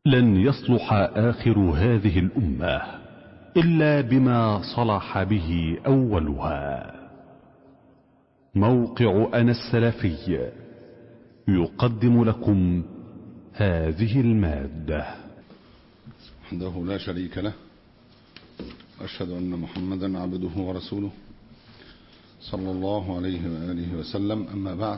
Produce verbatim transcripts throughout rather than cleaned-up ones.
لن يصلح آخر هذه الأمة إلا بما صلح به أولها. موقع أنا السلفي يقدم لكم هذه المادة. وحده لا شريك له، أشهد أن محمدا عبده ورسوله صلى الله عليه وآله وسلم. أما بعد،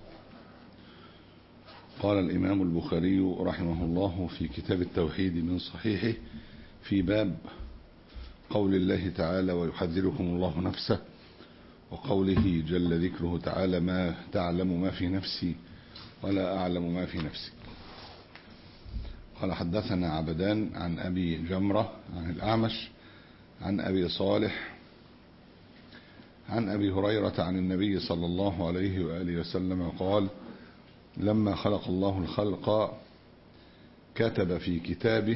قال الإمام البخاري رحمه الله في كتاب التوحيد من صحيحه في باب قول الله تعالى: ويحذركم الله نفسه، وقوله جل ذكره تعالى: ما تعلم ما في نفسي ولا أعلم ما في نفسي. قال: حدثنا عبدان عن أبي جمرة عن الأعمش عن أبي صالح عن أبي هريرة عن النبي صلى الله عليه وآله وسلم قال: لما خلق الله الخلق كتب في كتابه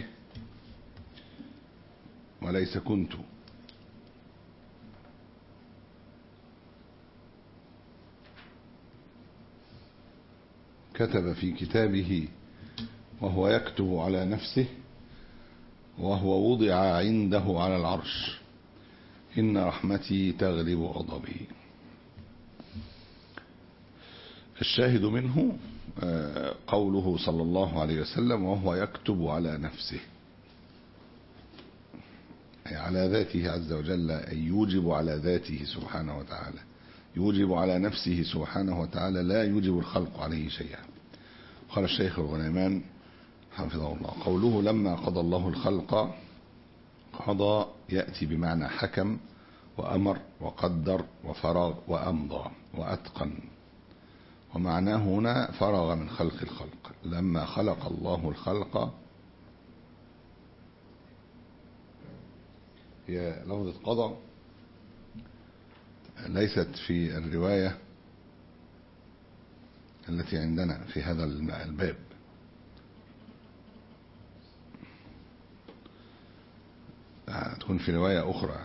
وليس كنت كتب في كتابه وهو يكتب على نفسه وهو وضع عنده على العرش: إن رحمتي تغلب غضبي. الشاهد منه قوله صلى الله عليه وسلم: وهو يكتب على نفسه، أي على ذاته عز وجل، أي يوجب على ذاته سبحانه وتعالى، يوجب على نفسه سبحانه وتعالى، لا يوجب الخلق عليه شيئا. قال الشيخ الغنيمان حفظه الله: قوله لما قضى الله الخلق، قضى يأتي بمعنى حكم وأمر وقدر وفرغ وأمضى وأتقن، ومعناه هنا فرغ من خلق الخلق. لما خلق الله الخلق، هي لفظة قضى ليست في الرواية التي عندنا في هذا الباب، تكون في رواية أخرى.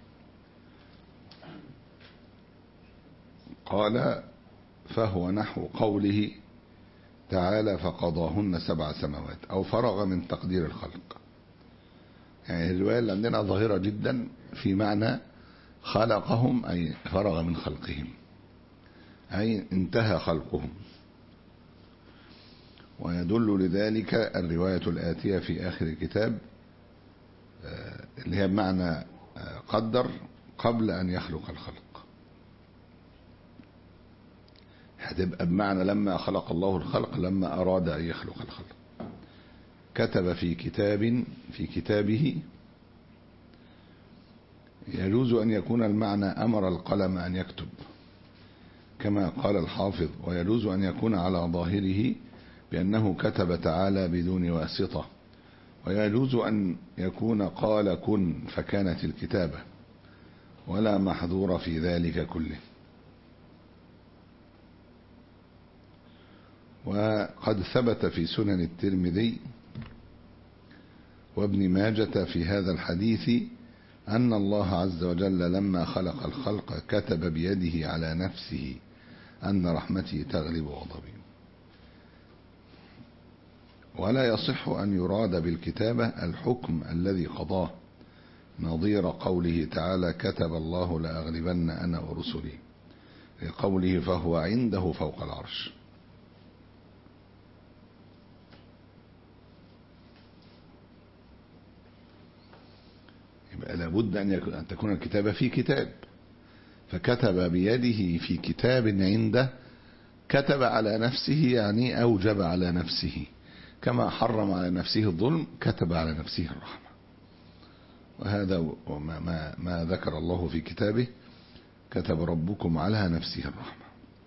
قال: فهو نحو قوله تعالى: فقضاهن سبع سماوات، أو فرغ من تقدير الخلق. يعني الرواية اللي عندنا ظاهرة جدا في معنى خلقهم، أي فرغ من خلقهم، أي انتهى خلقهم. ويدل لذلك الرواية الآتية في آخر الكتاب اللي هي بمعنى قدر قبل أن يخلق الخلق، هتبقى بمعنى لما خلق الله الخلق، لما أراد أن يخلق الخلق. كتب في كتاب في كتابه، يجوز أن يكون المعنى أمر القلم أن يكتب كما قال الحافظ، ويجوز أن يكون على ظاهره بأنه كتب تعالى بدون واسطة، ويجوز أن يكون قال كن فكانت الكتابة، ولا محظور في ذلك كله. وقد ثبت في سنن الترمذي وابن ماجة في هذا الحديث أن الله عز وجل لما خلق الخلق كتب بيده على نفسه أن رحمتي تغلب غضبي. ولا يصح أن يراد بالكتابة الحكم الذي قضاه، نظير قوله تعالى: كتب الله لأغلبن أنا ورسلي، لقوله فهو عنده فوق العرش. يبقى لابد أن تكون الكتابة في كتاب، فكتب بيده في كتاب عنده، كتب على نفسه يعني أوجب على نفسه، كما حرم على نفسه الظلم كتب على نفسه الرحمة. وهذا ما, ما, ما ذكر الله في كتابه: كتب ربكم على نفسه الرحمة.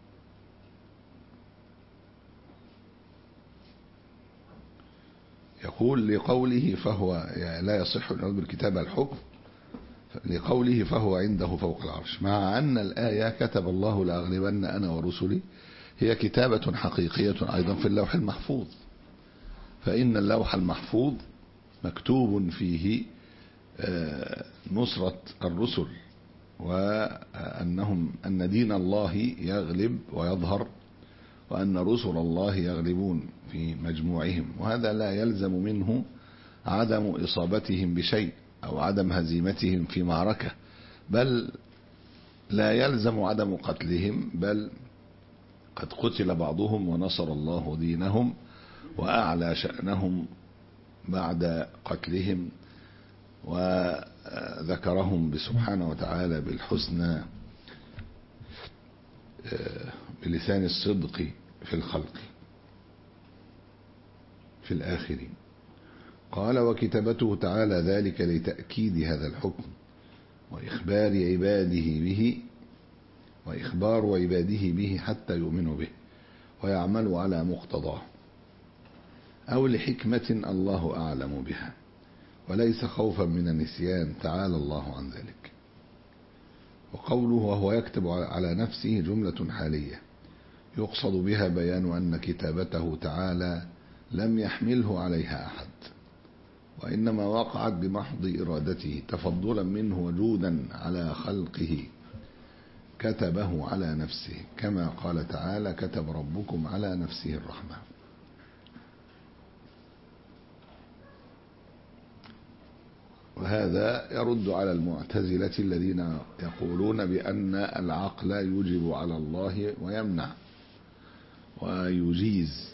يقول لقوله فهو، يعني لا يصح أن يراد بالكتابة الحكم، لقوله فهو عنده فوق العرش، مع أن الآية كتب الله لأغلبن أنا ورسلي هي كتابة حقيقية أيضا في اللوح المحفوظ، فإن اللوح المحفوظ مكتوب فيه نصرة الرسل، وأنهم أن دين الله يغلب ويظهر، وأن رسل الله يغلبون في مجموعهم، وهذا لا يلزم منه عدم إصابتهم بشيء أو عدم هزيمتهم في معركة، بل لا يلزم عدم قتلهم، بل قد قتل بعضهم ونصر الله دينهم وأعلى شأنهم بعد قتلهم، وذكرهم بسبحانه وتعالى بالحسنى بلسان الصدق في الخلق في الآخرين. قال: وكتابته تعالى ذلك لتأكيد هذا الحكم وإخبار عباده به وإخبار عباده به حتى يؤمنوا به ويعملوا على مقتضاه، أو لحكمة الله أعلم بها، وليس خوفا من النسيان تعالى الله عن ذلك. وقوله وهو يكتب على نفسه جملة حالية يقصد بها بيان أن كتابته تعالى لم يحمله عليها أحد، وإنما وقعت بمحض إرادته تفضلا منه وجودا على خلقه، كتبه على نفسه، كما قال تعالى: كتب ربكم على نفسه الرحمة. وهذا يرد على المعتزلة الذين يقولون بأن العقل يوجب على الله ويمنع ويجيز،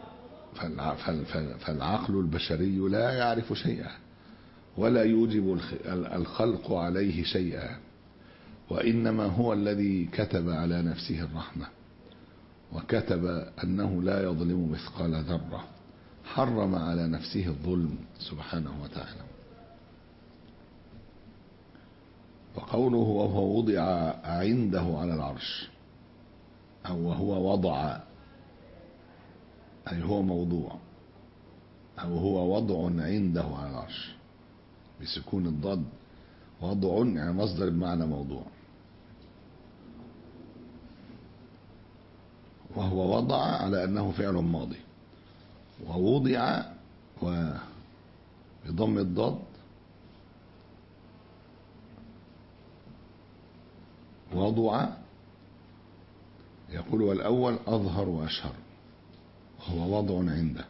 فالعقل البشري لا يعرف شيئا ولا يوجب الخلق عليه شيئا، وإنما هو الذي كتب على نفسه الرحمة، وكتب أنه لا يظلم مثقال ذرة، حرم على نفسه الظلم سبحانه وتعالى. وقوله وهو وضع عنده على العرش، أو وهو وضع، أي هو موضوع، أو هو وضع عنده على العرش بسكون الضاد، وضع يعني مصدر بمعنى موضوع، وهو وضع على أنه فعل ماضي، ووضع وبضم الضاد وضع، يقول والأول أظهر وأشهر، وهو وضع عنده.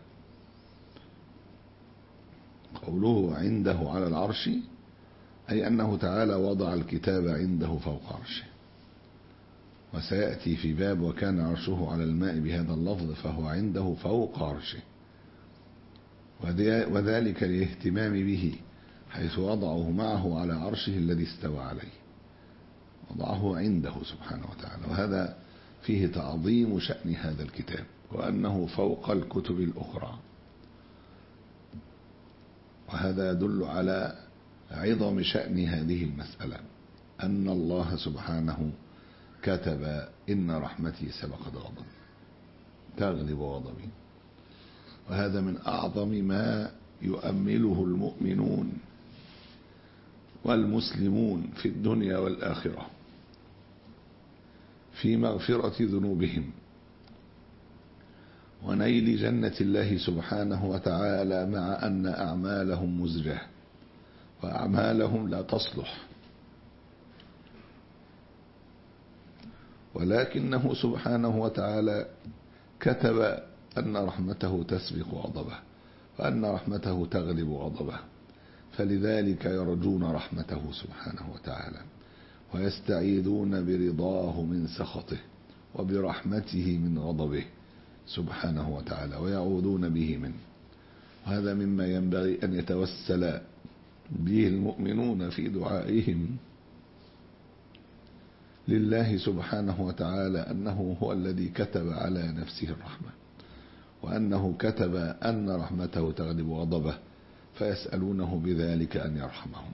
قوله عنده على العرش أي أنه تعالى وضع الكتاب عنده فوق عرشه، وسيأتي في باب وكان عرشه على الماء بهذا اللفظ، فهو عنده فوق عرشه، وذلك للاهتمام به، حيث وضعه معه على عرشه الذي استوى عليه، وضعه عنده سبحانه وتعالى. وهذا فيه تعظيم شأن هذا الكتاب، وأنه فوق الكتب الأخرى، وهذا يدل على عظم شأن هذه المسألة، أن الله سبحانه كتب إن رحمتي سبقت غضبي تغلب غضبي. وهذا من أعظم ما يؤمله المؤمنون والمسلمون في الدنيا والآخرة في مغفرة ذنوبهم ونيل جنة الله سبحانه وتعالى، مع أن أعمالهم مزجة وأعمالهم لا تصلح، ولكنه سبحانه وتعالى كتب أن رحمته تسبق غضبه، وأن رحمته تغلب غضبه، فلذلك يرجون رحمته سبحانه وتعالى، ويستعيذون برضاه من سخطه وبرحمته من غضبه سبحانه وتعالى، ويعوذون به منه. هذا مما ينبغي أن يتوسل به المؤمنون في دعائهم لله سبحانه وتعالى، أنه هو الذي كتب على نفسه الرحمة، وأنه كتب أن رحمته تغلب غضبه، فيسألونه بذلك أن يرحمهم.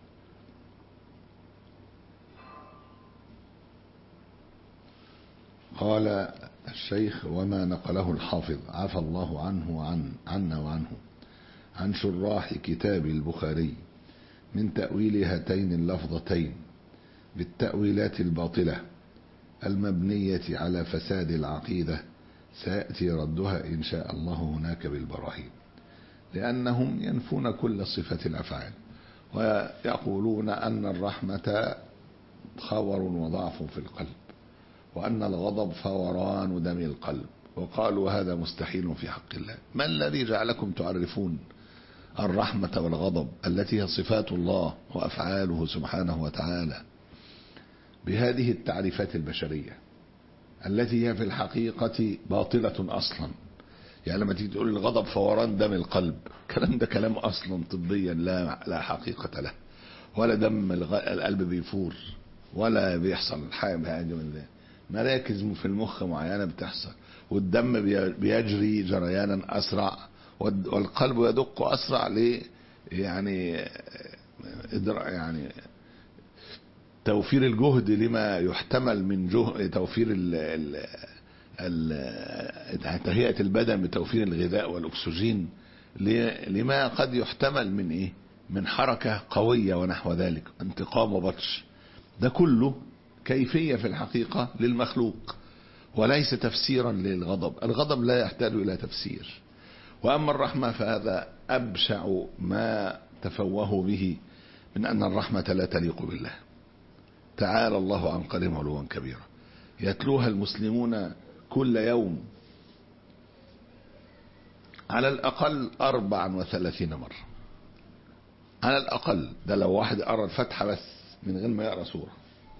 قال الشيخ: وما نقله الحافظ عفى الله عنه وعن عنا وعنه عن شراح كتاب البخاري من تأويل هاتين اللفظتين بالتأويلات الباطلة المبنية على فساد العقيدة، سيأتي ردها إن شاء الله هناك بالبراهين، لأنهم ينفون كل صفة الأفعال، ويقولون أن الرحمة خور وضعف في القلب، وأن الغضب فوران دم القلب، وقالوا هذا مستحيل في حق الله. ما الذي جعلكم تعرفون الرحمة والغضب التي هي صفات الله وأفعاله سبحانه وتعالى بهذه التعريفات البشرية التي هي في الحقيقة باطلة أصلا؟ يعني لما تيجي تقول الغضب فوران دم القلب، الكلام ده كلام أصلا طبيا لا لا حقيقة له، ولا دم القلب بيفور ولا بيحصل حاجة من ده. مراكز في المخ معينة بتحصل، والدم بيجري جريانا أسرع، والقلب يدق أسرع ليه؟ يعني يعني توفير الجهد لما يحتمل من جهد، توفير ال ال تهيئة البدن بتوفير الغذاء والأكسجين لما قد يحتمل من إيه؟ من حركة قوية ونحو ذلك، انتقام وبطش. ده كله كيفية في الحقيقة للمخلوق وليس تفسيرا للغضب. الغضب لا يحتاج إلى تفسير. وأما الرحمة فهذا أبشع ما تفوه به من أن الرحمة لا تليق بالله. تعالى الله عن قدر علوا كبيرا يتلوها المسلمون كل يوم على الأقل أربعا وثلاثين مرة، على الأقل. ده لو واحد قرأ الفتحة بس من غير ما يقرأ سورة،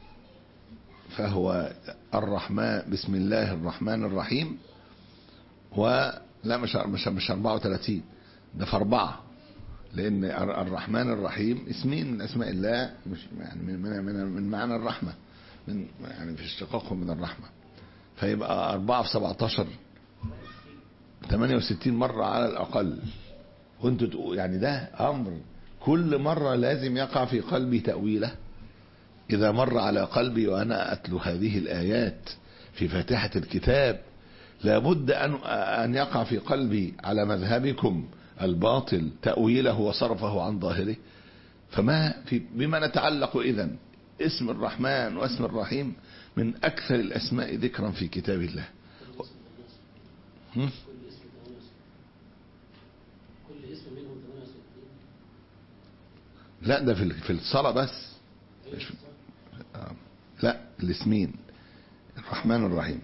فهو الرحمن، بسم الله الرحمن الرحيم، ولا مش مش مش أربعة وثلاثين، ده في أربعة، لأن الرحمن الرحيم اسمين من أسماء الله، مش يعني من من من, من معنى الرحمة، من يعني في اشتقاقهم من الرحمة، فيبقى أربعة في سبعتاشر ثمانية وستين مرة على الأقل. وانتوا تقول يعني ده أمر كل مرة لازم يقع في قلبي تأويله. إذا مر على قلبي وأنا أتلو هذه الآيات في فاتحة الكتاب لابد أن أن يقع في قلبي على مذهبكم الباطل تأويله وصرفه عن ظاهره. فما في بما نتعلق إذن؟ اسم الرحمن واسم الرحيم من أكثر الأسماء ذكرا في كتاب الله. هم؟ لا ده في الصلاة بس، لا الاسمين الرحمن الرحيم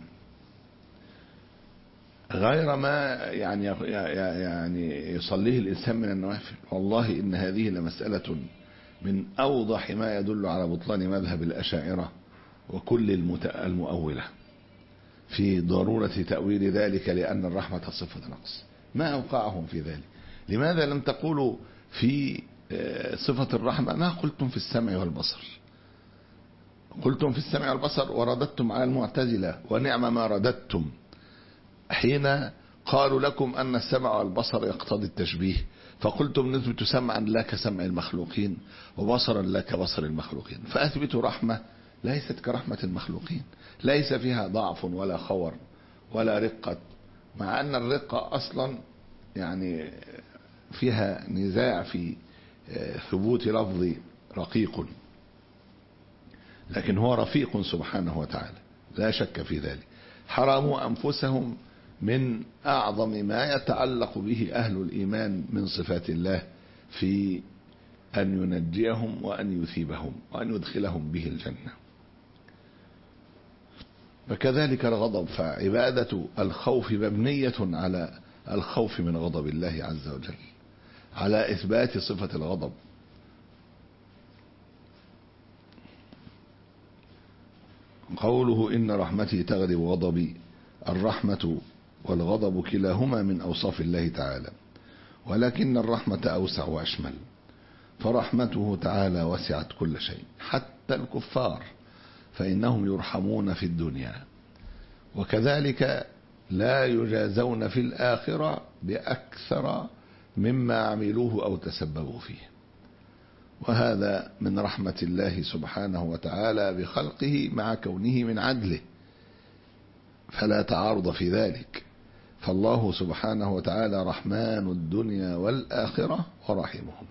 غير ما يعني يعني يصليه الإنسان من النوافل. والله إن هذه لمسألة من أوضح ما يدل على بطلان مذهب الأشاعرة وكل المؤولة في ضرورة تأويل ذلك، لأن الرحمة صفة نقص. ما أوقعهم في ذلك؟ لماذا لم تقولوا في صفة الرحمة ما قلتم في السمع والبصر؟ قلتم في السمع والبصر ورددتم على المعتزلة، ونعم ما رددتم حين قالوا لكم أن السمع والبصر يقتضي التشبيه، فقلتم نثبت سمعا لا كسمع المخلوقين وبصرا لا كبصر المخلوقين، فأثبتوا رحمة ليست كرحمة المخلوقين، ليس فيها ضعف ولا خور ولا رقة، مع أن الرقة أصلا يعني فيها نزاع في ثبوت لفظ رقيق، لكن هو رفيق سبحانه وتعالى لا شك في ذلك. حرموا أنفسهم من أعظم ما يتعلق به أهل الإيمان من صفات الله في أن ينجيهم وأن يثيبهم وأن يدخلهم به الجنة. وكذلك الغضب، فعبادة الخوف مبنية على الخوف من غضب الله عز وجل، على إثبات صفة الغضب. قوله إن رحمتي تغلب غضبي، الرحمة والغضب كلاهما من أوصاف الله تعالى، ولكن الرحمة أوسع وأشمل، فرحمته تعالى وسعت كل شيء حتى الكفار، فإنهم يرحمون في الدنيا، وكذلك لا يجازون في الآخرة بأكثر مما عملوه أو تسببوا فيه. وهذا من رحمة الله سبحانه وتعالى بخلقه مع كونه من عدله، فلا تعارض في ذلك. فالله سبحانه وتعالى رحمن الدنيا والآخرة ورحمهما.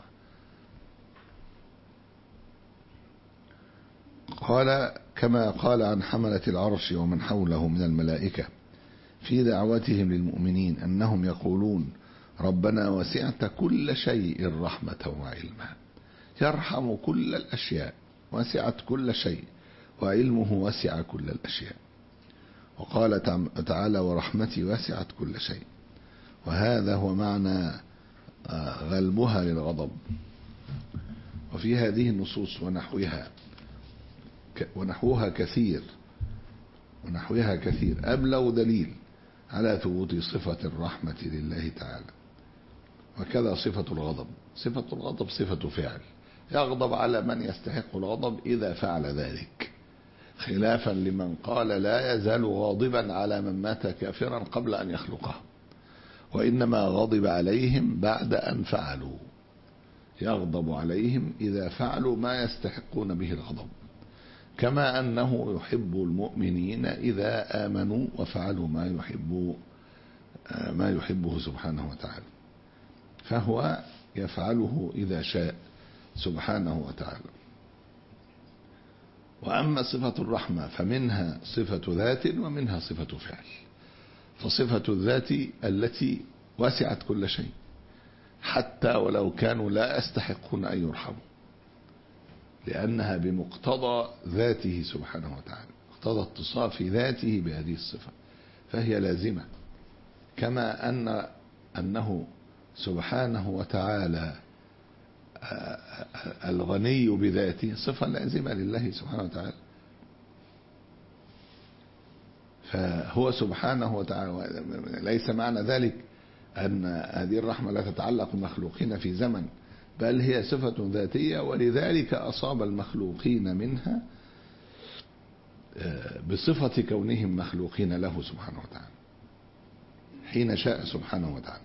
قال كما قال عن حملة العرش ومن حوله من الملائكة في دعوتهم للمؤمنين أنهم يقولون ربنا وسعت كل شيء رحمة وعلما، يرحم كل الأشياء، وسعت كل شيء، وعلمه وسع كل الأشياء. وقال تعالى ورحمتي وسعت كل شيء، وهذا هو معنى غلبها للغضب. وفي هذه النصوص ونحوها ونحوها كثير ونحوها كثير أبلغ دليل على ثبوت صفة الرحمة لله تعالى. وكذا صفة الغضب، صفة الغضب صفة فعل، يغضب على من يستحق الغضب إذا فعل ذلك، خلافا لمن قال لا يزال غاضبا على من مات كافرا قبل أن يخلقه، وإنما غضب عليهم بعد أن فعلوا، يغضب عليهم إذا فعلوا ما يستحقون به الغضب، كما أنه يحب المؤمنين إذا آمنوا وفعلوا ما يحب ما يحبه سبحانه وتعالى، فهو يفعله إذا شاء سبحانه وتعالى. وأما صفة الرحمة فمنها صفة ذات ومنها صفة فعل. فصفة الذات التي وسعت كل شيء حتى ولو كانوا لا يستحقون أن يرحموا، لأنها بمقتضى ذاته سبحانه وتعالى، مقتضى اتصاف ذاته بهذه الصفة، فهي لازمة. كما أن أنه سبحانه وتعالى الغني بذاته صفة لازمة لله سبحانه وتعالى، فهو سبحانه وتعالى ليس معنى ذلك أن هذه الرحمة لا تتعلق بالمخلوقين في زمن، بل هي صفة ذاتية، ولذلك أصاب المخلوقين منها بصفة كونهم مخلوقين له سبحانه وتعالى حين شاء سبحانه وتعالى.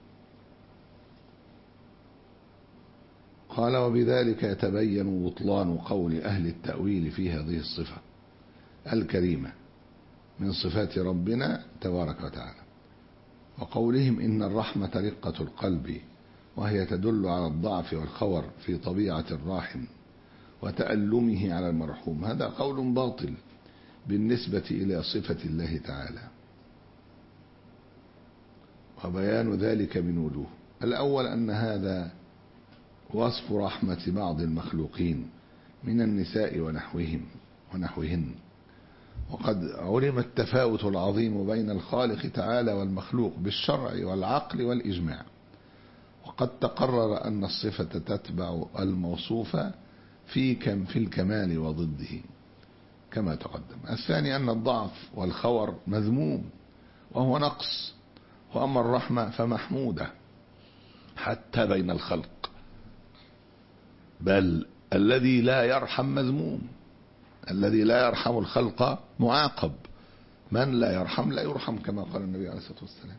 قال وبذلك يتبين بطلان قول أهل التأويل في هذه الصفة الكريمة من صفات ربنا تبارك وتعالى، وقولهم إن الرحمة رقة القلب، وهي تدل على الضعف والخور في طبيعة الراحم وتألمه على المرحوم. هذا قول باطل بالنسبة إلى صفة الله تعالى، وبيان ذلك من وجوه. الأول أن هذا وصف رحمة بعض المخلوقين من النساء ونحوهم ونحوهن، وقد علم التفاوت العظيم بين الخالق تعالى والمخلوق بالشرع والعقل والإجماع، وقد تقرر أن الصفة تتبع الموصوف في كم في الكمال وضده كما تقدم. الثاني أن الضعف والخور مذموم وهو نقص، وأما الرحمة فمحمودة حتى بين الخلق، بل الذي لا يرحم مذموم، الذي لا يرحم الخلق معاقب، من لا يرحم لا يرحم كما قال النبي عليه الصلاة والسلام.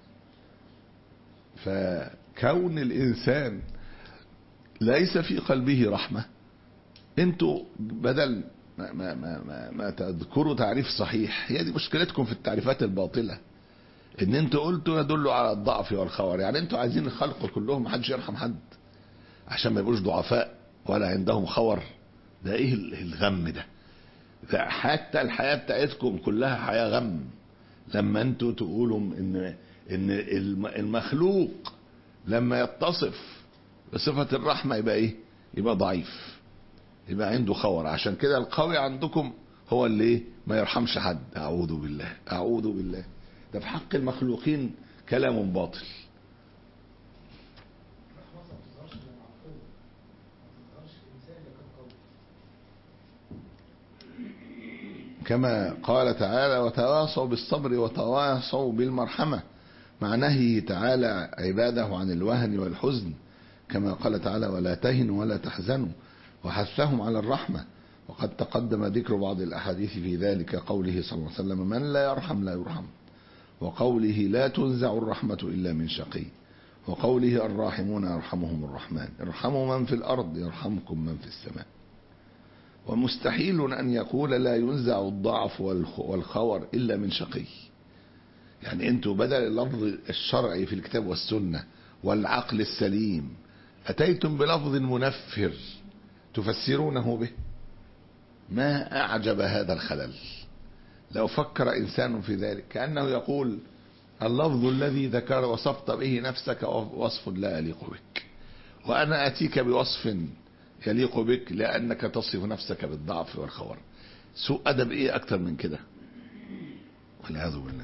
فكون الإنسان ليس في قلبه رحمة، انتوا بدل ما, ما, ما, ما, ما تذكروا تعريف صحيح، هي دي مشكلتكم في التعريفات الباطلة، ان انتوا قلتوا يدل على الضعف والخور، يعني انتوا عايزين الخلق كلهم محدش يرحم حد عشان ما يبقوش ضعفاء ولا عندهم خور. ده ايه الغم ده؟ ده حتى الحياة بتاعتكم كلها حياة غم لما انتوا تقولوا ان ان المخلوق لما يتصف بصفة الرحمة يبقى ايه؟ يبقى ضعيف، يبقى عنده خور. عشان كده القوي عندكم هو اللي ايه؟ ما يرحمش حد. اعوذ بالله اعوذ بالله. ده في حق المخلوقين كلام باطل. كما قال تعالى وتواصوا بالصبر وتواصوا بالمرحمة، مع نهيه تعالى عباده عن الوهن والحزن، كما قال تعالى ولا تهنوا ولا تحزنوا، وحثهم على الرحمة. وقد تقدم ذكر بعض الأحاديث في ذلك، قوله صلى الله عليه وسلم من لا يرحم لا يرحم، وقوله لا تنزع الرحمة إلا من شقي، وقوله الراحمون يرحمهم الرحمن ارحموا من في الأرض يرحمكم من في السماء. ومستحيل أن يقول لا ينزع الضعف والخور إلا من شقي. يعني أنتوا بدل اللفظ الشرعي في الكتاب والسنة والعقل السليم أتيتم بلفظ منفر تفسرونه به. ما أعجب هذا الخلل. لو فكر إنسان في ذلك كأنه يقول اللفظ الذي ذكر وصفت به نفسك وصف لا يليق بك، وأنا أتيك بوصف يليق بك لأنك تصف نفسك بالضعف والخور. سوء أدب إيه أكتر من كده؟ والعياذ بالله.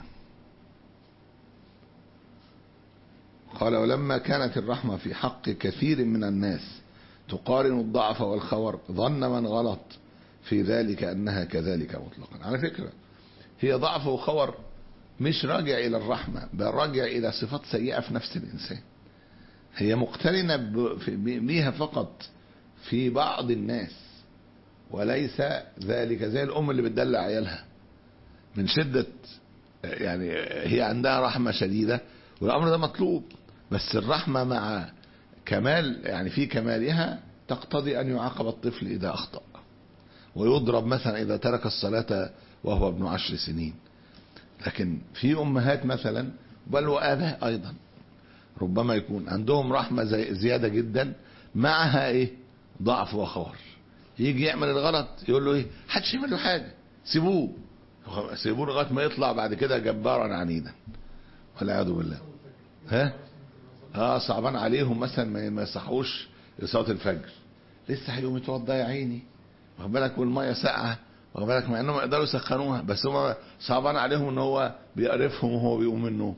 قال ولما كانت الرحمة في حق كثير من الناس تقارن الضعف والخور ظن من غلط في ذلك أنها كذلك مطلقا. على فكرة هي ضعف وخور مش راجع إلى الرحمة، بل راجع إلى صفات سيئة في نفس الإنسان، هي مقترنة بها فقط في بعض الناس، وليس ذلك زي الأم اللي بتدلع عيالها من شدة، يعني هي عندها رحمة شديدة والأمر ده مطلوب، بس الرحمة مع كمال يعني في كمالها تقتضي أن يعاقب الطفل إذا أخطأ، ويضرب مثلا إذا ترك الصلاة وهو ابن عشر سنين. لكن في أمهات مثلا بل وآباء أيضا ربما يكون عندهم رحمة زيادة جدا معها إيه ضعف وخور، يجي يعمل الغلط يقول له إيه حدش يعمل له حاجة، سيبوه سيبوه لغاية ما يطلع بعد كده جبارا عنيدا والعياذ بالله. ها اه صعبان عليهم مثلا ما يصحوش لصلاة الفجر، لسه هيقوم يتوضى يا عيني، واخد بالك، والميه ساقعه، واخد بالك، مع انهم يقدروا يسخنوها بس هم صعبان عليهم ان هو بيقرفهم وهو بيقوم من النوم،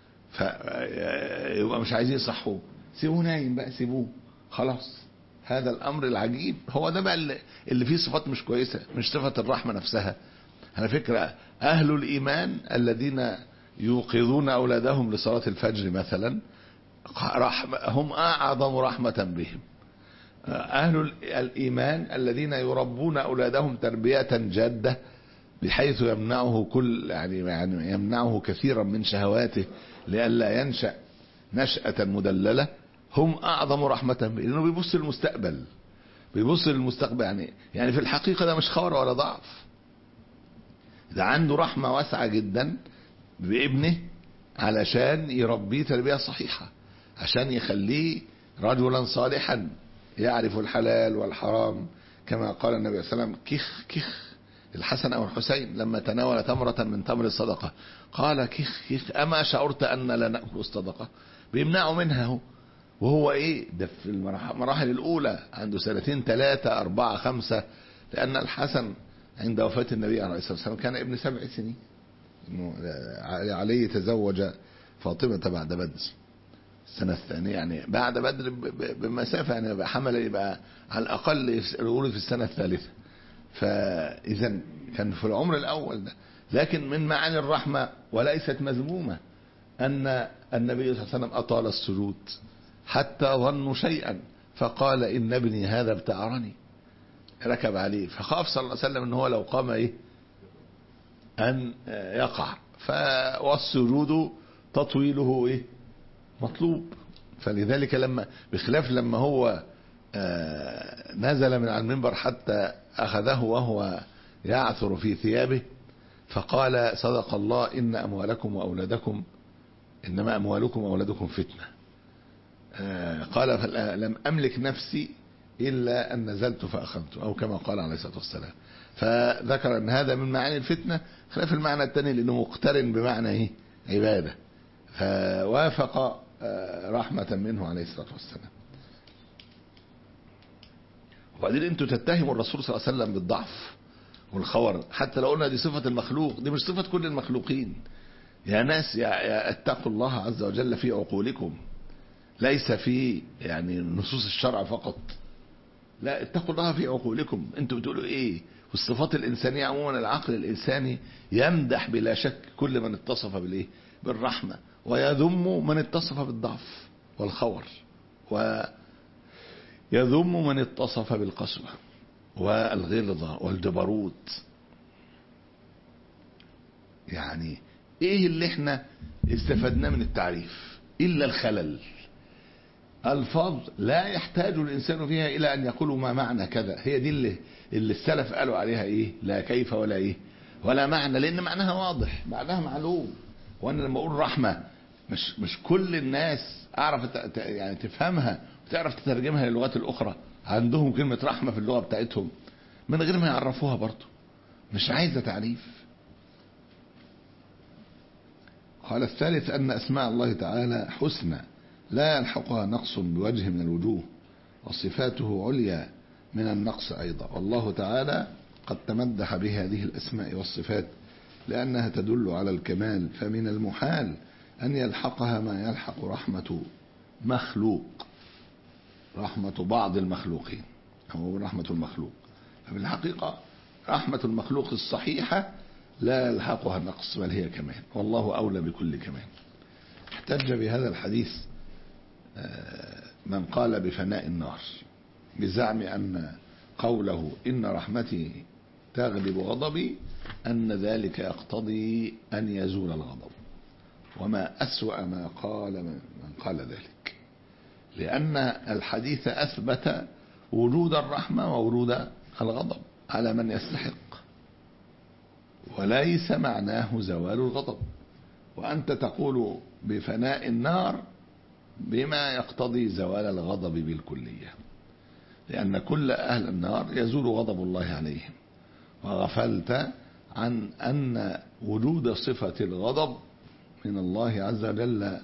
فيبقى مش عايزين يصحوه، سيبوه نايم بقى، سيبوه خلاص. هذا الامر العجيب هو ده بقى اللي فيه صفات مش كويسه، مش صفه الرحمه نفسها. على فكره اهل الايمان الذين يوقظون اولادهم لصلاه الفجر مثلا هم اعظم رحمه بهم. أهل الإيمان الذين يربون أولادهم تربية جادة بحيث يمنعه كل يعني يمنعه كثيرا من شهواته لئلا ينشأ نشأة مدللة، هم أعظم رحمة به، لأنه بيبص للمستقبل، بيبص للمستقبل يعني يعني في الحقيقة ده مش خور ولا ضعف، ده عنده رحمة واسعة جدا بابنه علشان يربيه تربية صحيحة، عشان يخليه رجلا صالحا يعرف الحلال والحرام، كما قال النبي صلى الله عليه وسلم كخ كخ الحسن أو الحسين لما تناول تمرة من تمر الصدقة قال كخ كخ أما شعرت أن لا نأكل الصدقة، بيمنعوا منها هو وهو إيه ده في المراحل الأولى عنده سنتين ثلاثة أربعة خمسة، لأن الحسن عند وفاة النبي عليه الصلاة والسلام كان ابن سبع سنين، علي تزوج فاطمة بعد بدر السنة الثانية، يعني بعد بدر بمسافة، يعني يبقى حمل يبقى على الأقل يقولوا في السنة الثالثة، فإذا كان في العمر الأول ده. لكن من معاني الرحمة وليست مذمومة أن النبي صلى الله عليه وسلم أطال السجود حتى ظنوا شيئا فقال إن ابني هذا ابتعرني، ركب عليه فخاف صلى الله عليه وسلم أنه لو قام إيه أن يقع، والسجود تطويله إيه مطلوب. فلذلك لما بخلاف لما هو نزل من على المنبر حتى أخذه وهو يعثر في ثيابه فقال صدق الله إن أموالكم وأولادكم إنما أموالكم وأولادكم فتنة، قال لم أملك نفسي إلا أن نزلت فأخذت، أو كما قال عليه الصلاة والسلام. فذكر أن هذا من معاني الفتنة خلاف المعنى الثاني لأنه مقترن بمعنى إيه عبادة، فوافق رحمة منه عليه الصلاة والسلام. وبعدين انتوا تتهموا الرسول صلى الله عليه وسلم بالضعف والخور، حتى لو قلنا دي صفة المخلوق، دي مش صفة كل المخلوقين يا ناس، يا اتقوا الله عز وجل في عقولكم، ليس في يعني نصوص الشرع فقط، لا اتقوا الله في عقولكم. انتوا بتقولوا ايه؟ والصفات الانسانية عموما العقل الانساني يمدح بلا شك كل من اتصف بالايه بالرحمة، ويذم من اتصف بالضعف والخور، ويذم من اتصف بالقسوة والغلظة والجبروت. يعني ايه اللي احنا استفدناه من التعريف الا الخلل؟ الفاظ لا يحتاج الانسان فيها الى ان يقولوا ما معنى كذا، هي دي اللي, اللي السلف قالوا عليها ايه لا كيف ولا ايه ولا معنى، لان معناها واضح، معناها معلوم. وانا لما اقول رحمة مش مش كل الناس اعرف يعني تفهمها وتعرف تترجمها للغات الاخرى، عندهم كلمة رحمة في اللغة بتاعتهم من غير ما يعرفوها برضو، مش عايزة تعريف. قال الثالث أن أسماء الله تعالى حسنى لا يلحقها نقص بوجه من الوجوه، وصفاته عليا من النقص أيضا، والله تعالى قد تمدح بهذه الأسماء والصفات لأنها تدل على الكمال، فمن المحال أن يلحقها ما يلحق رحمة مخلوق، رحمة بعض المخلوقين أو رحمة المخلوق. ففي الحقيقة رحمة المخلوق الصحيحة لا يلحقها نقص بل هي كمال، والله أولى بكل كمال. احتج بهذا الحديث من قال بفناء النار بزعم أن قوله إن رحمتي تغلب غضبي أن ذلك يقتضي أن يزول الغضب، وما أسوأ ما قال من قال ذلك، لأن الحديث أثبت وجود الرحمة ووجود الغضب على من يستحق، وليس معناه زوال الغضب. وأنت تقول بفناء النار بما يقتضي زوال الغضب بالكلية، لأن كل أهل النار يزول غضب الله عليهم، وغفلت عن أن وجود صفة الغضب من الله عز وجل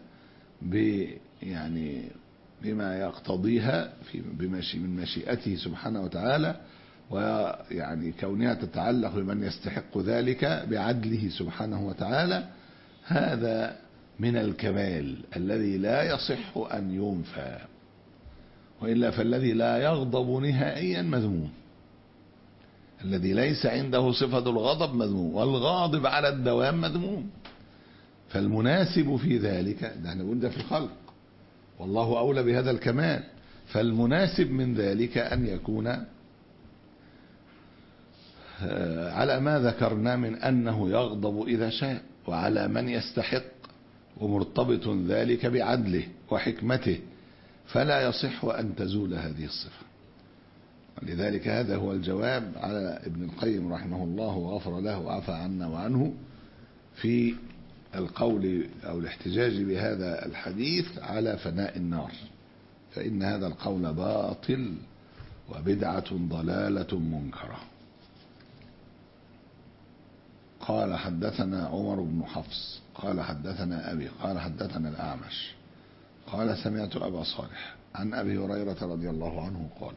يعني بما يقتضيها في بمشي من مشيئته سبحانه وتعالى، ويعني كونها تتعلق بمن يستحق ذلك بعدله سبحانه وتعالى، هذا من الكمال الذي لا يصح أن ينفى، وإلا فالذي لا يغضب نهائيا مذموم، الذي ليس عنده صفة الغضب مذموم، والغاضب على الدوام مذموم. فالمناسب في ذلك ده احنا بنقول ده في الخلق، والله أولى بهذا الكمال، فالمناسب من ذلك أن يكون على ما ذكرنا من أنه يغضب إذا شاء وعلى من يستحق، ومرتبط ذلك بعدله وحكمته، فلا يصح أن تزول هذه الصفة. لذلك هذا هو الجواب على ابن القيم رحمه الله وغفر له وعفى عنا وعنه في القول أو الاحتجاج بهذا الحديث على فناء النار، فإن هذا القول باطل وبدعة ضلالة منكرة. قال حدثنا عمر بن حفص قال حدثنا أبي قال حدثنا الأعمش قال سمعت أبا صالح عن أبي هريرة رضي الله عنه قال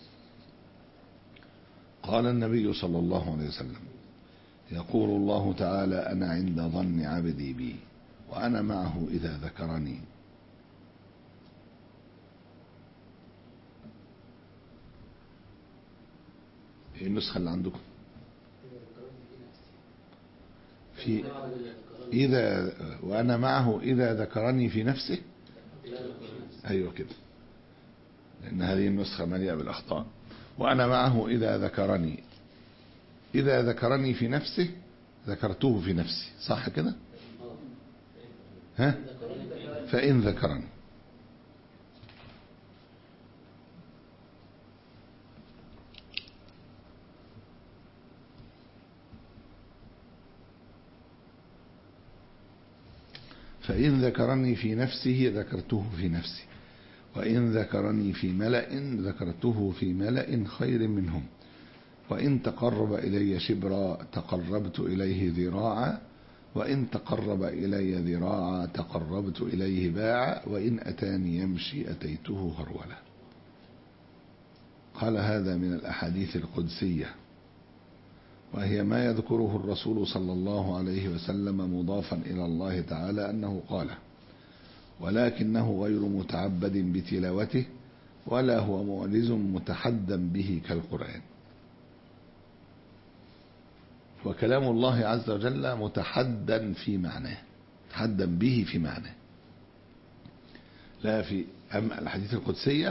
قال النبي صلى الله عليه وسلم يقول الله تعالى أنا عند ظن عبدي بي وأنا معه إذا ذكرني. ايه النسخة اللي عندكم؟ في إذا وأنا معه إذا ذكرني في نفسه. أيوة كده، لأن هذه النسخة مليئة بالأخطاء. وأنا معه إذا ذكرني، إذا ذكرني في نفسه ذكرته في نفسي، صح كده؟ ها؟ فإن ذكرني. فإن ذكرني في نفسه ذكرته في نفسي، وإن ذكرني في ملأ ذكرته في ملأ خير منهم، وإن تقرب إلي شبرا تقربت إليه ذراعا، وإن تقرب إلي ذراعا تقربت إليه باعا، وإن أتاني يمشي أتيته هرولا. قال هذا من الأحاديث القدسية، وهي ما يذكره الرسول صلى الله عليه وسلم مضافا إلى الله تعالى أنه قال، ولكنه غير متعبد بتلاوته ولا هو معجز متحدا به كالقرآن. وكلام الله عز وجل متحدا في معناه، متحدا به في معناه، لا في. أما الحديث القدسية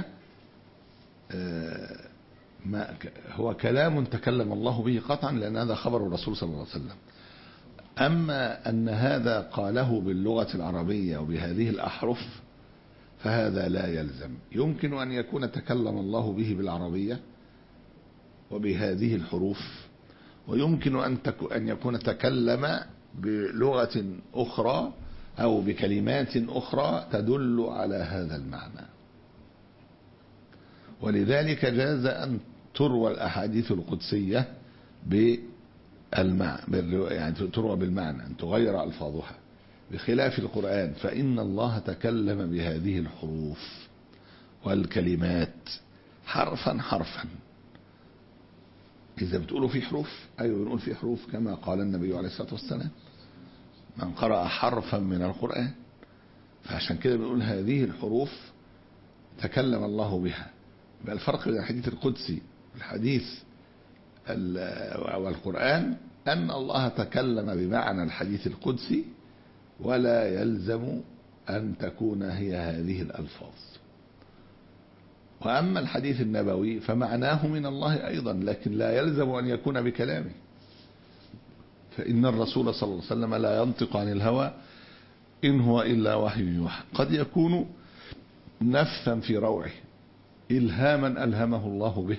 ما هو كلام تكلم الله به قطعا، لأن هذا خبر الرسول صلى الله عليه وسلم. أما أن هذا قاله باللغة العربية وبهذه الأحرف فهذا لا يلزم. يمكن أن يكون تكلم الله به بالعربية وبهذه الحروف، ويمكن أن أن يكون تكلم بلغة أخرى أو بكلمات أخرى تدل على هذا المعنى. ولذلك جاز أن تروى الأحاديث القدسية بالمعنى، يعني تروى بالمعنى، أن تغير ألفاظها، بخلاف القرآن فإن الله تكلم بهذه الحروف والكلمات حرفا حرفا، إذا بتقولوا في حروف، أيوة بنقول في حروف كما قال النبي عليه الصلاة والسلام من قرأ حرفا من القرآن. فعشان كده بنقول هذه الحروف تكلم الله بها. يبقى الفرق بين الحديث القدسي والحديث والقرآن أن الله تكلم بمعنى الحديث القدسي، ولا يلزم أن تكون هي هذه الألفاظ. وأما الحديث النبوي فمعناه من الله أيضا، لكن لا يلزم أن يكون بكلامه، فإن الرسول صلى الله عليه وسلم لا ينطق عن الهوى إن هو إلا وحي يوحى. قد يكون نفثا في روعه، إلهاما ألهمه الله به،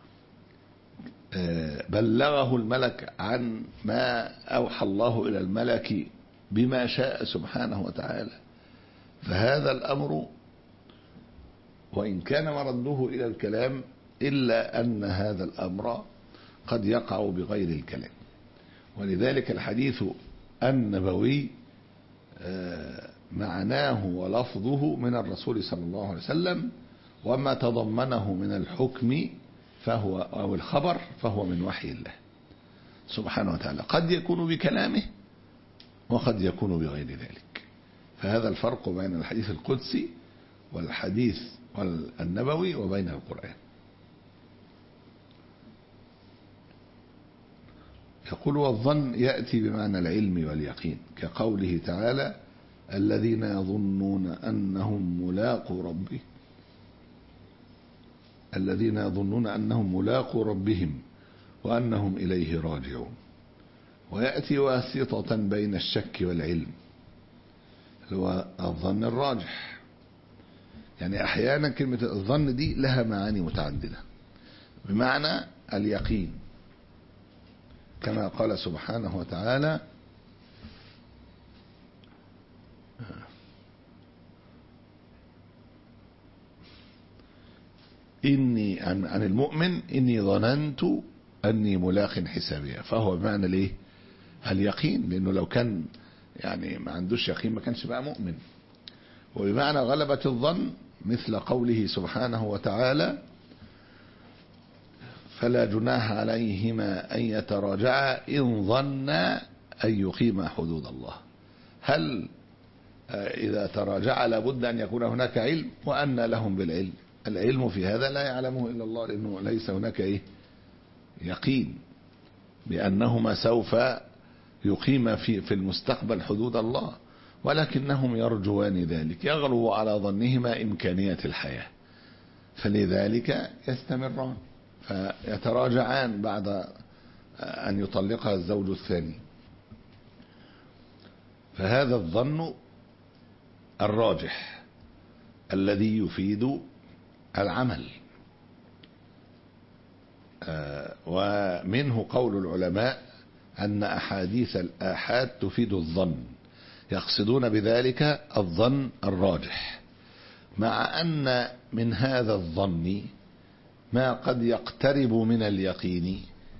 بلغه الملك عن ما أوحى الله إلى الملك بما شاء سبحانه وتعالى. فهذا الأمر وإن كان مرده إلى الكلام إلا أن هذا الأمر قد يقع بغير الكلام. ولذلك الحديث النبوي معناه ولفظه من الرسول صلى الله عليه وسلم، وما تضمنه من الحكم فهو أو الخبر فهو من وحي الله سبحانه وتعالى، قد يكون بكلامه وقد يكون بغير ذلك. فهذا الفرق بين الحديث القدسي والحديث النبوي وبين القرآن. يقول والظن يأتي بمعنى العلم واليقين، كقوله تعالى الذين يظنون أنهم ملاقو ربهم الذين يظنون أنهم ملاقو ربهم وأنهم إليه راجعون. ويأتي واسطة بين الشك والعلم اللي هو الظن الراجح. يعني أحيانا كلمة الظن دي لها معاني متعددة، بمعنى اليقين كما قال سبحانه وتعالى إني عن المؤمن إني ظننت أني ملاق حسابيا، فهو بمعنى ليه اليقين، لأنه لو كان يعني ما عندوش يقين ما كانش بقى مؤمن. وبمعنى غلبة الظن مثل قوله سبحانه وتعالى فلا جناح عليهما أن يتراجعا إن ظنا أن يقيما حدود الله. هل إذا تراجع لابد أن يكون هناك علم، وأن لهم بالعلم؟ العلم في هذا لا يعلمه إلا الله، لأنه ليس هناك إيه يقين بأنهما سوف يقيم في في المستقبل حدود الله، ولكنهم يرجوان ذلك، يغلو على ظنهما إمكانية الحياة، فلذلك يستمران فيتراجعان بعد أن يطلقها الزوج الثاني. فهذا الظن الراجح الذي يفيد العمل. ومنه قول العلماء أن أحاديث الآحاد تفيد الظن، يقصدون بذلك الظن الراجح، مع أن من هذا الظن ما قد يقترب من اليقين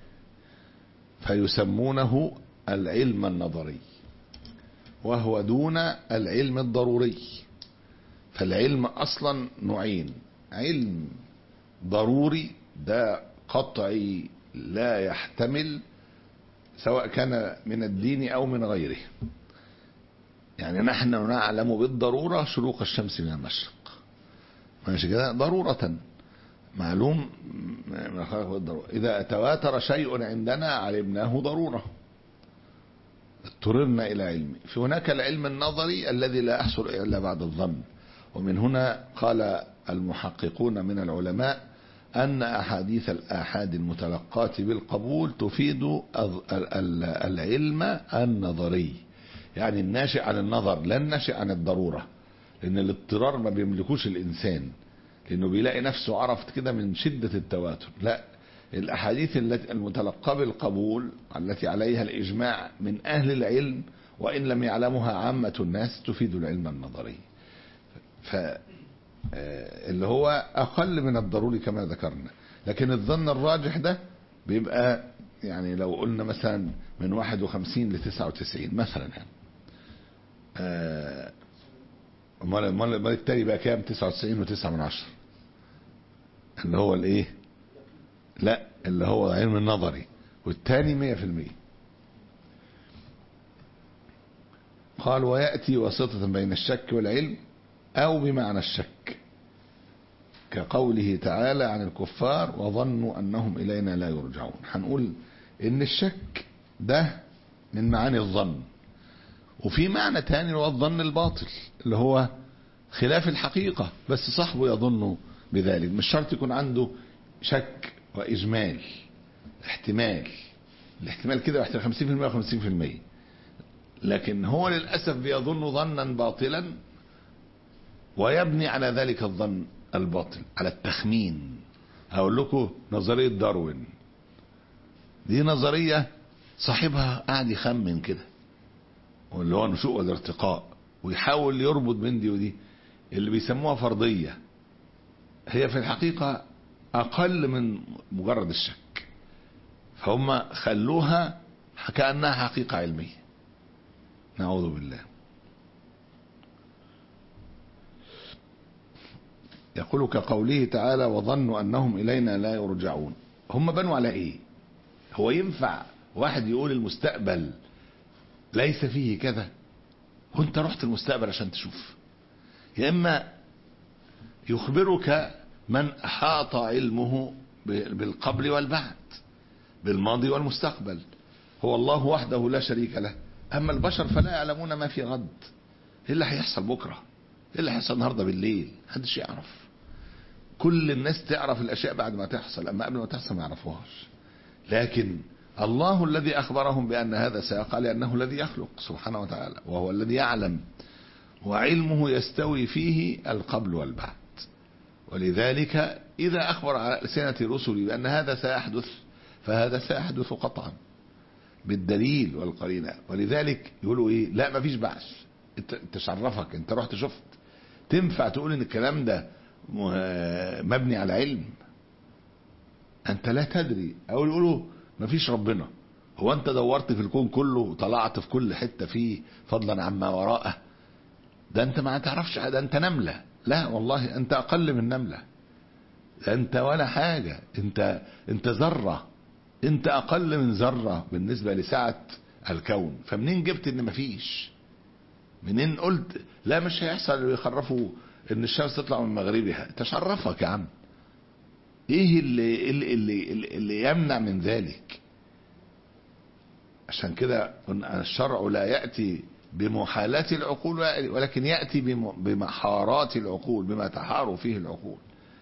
فيسمونه العلم النظري، وهو دون العلم الضروري. فالعلم أصلا نوعين: علم ضروري ده قطعي لا يحتمل سواء كان من الدين أو من غيره، يعني نحن نعلم بالضرورة شروق الشمس من المشرق، ماشي كده ضرورة معلوم من خلق الضرورة. إذا تواتر شيء عندنا علمناه ضرورة، اضطررنا إلى علم. في هناك العلم النظري الذي لا يحصل إلا بعد الظن. ومن هنا قال المحققون من العلماء أن أحاديث الآحاد المتلقاة بالقبول تفيد العلم النظري، يعني الناشئ عن النظر لا الناشئ عن الضرورة، لأن الاضطرار ما بيملكوش الإنسان، لأنه بيلاقي نفسه عرفت كده من شدة التواتر. لا، الأحاديث التي المتلقاة بالقبول التي عليها الإجماع من أهل العلم وإن لم يعلمها عامة الناس تفيد العلم النظري، فاللي هو أقل من الضروري كما ذكرنا. لكن الظن الراجح ده بيبقى يعني لو قلنا مثلا من واحد وخمسين لتسعة وتسعين مثلا، يعني امال التاني بقى كام؟ تسعة وتسعين وتسعة من عشرة، اللي هو الايه لا اللي هو علم النظري، والتاني مية في المية. قال ويأتي واسطة بين الشك والعلم أو بمعنى الشك، كقوله تعالى عن الكفار وظنوا أنهم إلينا لا يرجعون. هنقول إن الشك ده من معاني الظن، وفي معنى تاني هو الظن الباطل اللي هو خلاف الحقيقة، بس صاحبه يظن بذلك. مش شرط يكون عنده شك وإجمال، احتمال، الاحتمال كده واحتمال خمسين في المية وخمسين في المية، لكن هو للأسف بيظن ظنا باطلا ويبني على ذلك الظن الباطل على التخمين. هقول لكم نظرية داروين دي نظرية صاحبها قاعد يخمن كده، واللي هو نشوء والارتقاء، ويحاول يربط بين دي ودي اللي بيسموها فرضية، هي في الحقيقة أقل من مجرد الشك، فهم خلوها كأنها حقيقة علمية. نعوذ بالله. يقول كقوله تعالى وظنوا أنهم إلينا لا يرجعون. هم بنوا على إيه؟ هو ينفع واحد يقول المستقبل ليس فيه كذا؟ وانت رحت المستقبل عشان تشوف؟ يا إما يخبرك من أحاط علمه بالقبل والبعد، بالماضي والمستقبل، هو الله وحده لا شريك له. أما البشر فلا يعلمون ما في غد، ايه اللي هيحصل بكرة، ايه اللي هيحصل النهاردة بالليل، محدش يعرف. كل الناس تعرف الأشياء بعد ما تحصل، أما قبل ما تحصل ما يعرفوهاش. لكن الله الذي أخبرهم بأن هذا سيقع لأنه الذي يخلق سبحانه وتعالى، وهو الذي يعلم، وعلمه يستوي فيه القبل والبعد. ولذلك إذا أخبر على ألسنة رسله بأن هذا سيحدث فهذا سيحدث قطعا بالدليل والقرينة. ولذلك يقولوا إيه؟ لا ما فيش بعث، تشرفك انت رحت شفت، تنفع تقول ان الكلام ده مبني على علم؟ انت لا تدري. او يقولوا ما فيش ربنا، هو انت دورت في الكون كله وطلعت في كل حتة فيه فضلا عما وراءه؟ ده انت ما تعرفش، ده انت نملة. لا والله انت اقل من نملة، ده انت ولا حاجة، انت انت ذرة، انت اقل من ذرة بالنسبة لسعة الكون. فمنين جبت ان مفيش؟ منين قلت لا مش هيحصل ويخرفوا ان الشمس تطلع من مغربها؟ تشرفك يا عم. ايه اللي, اللي, اللي, اللي يمنع من ذلك؟ عشان كده الشرع لا يأتي بمحالات العقول ولكن يأتي بمحارات العقول، بما تحار فيه العقول.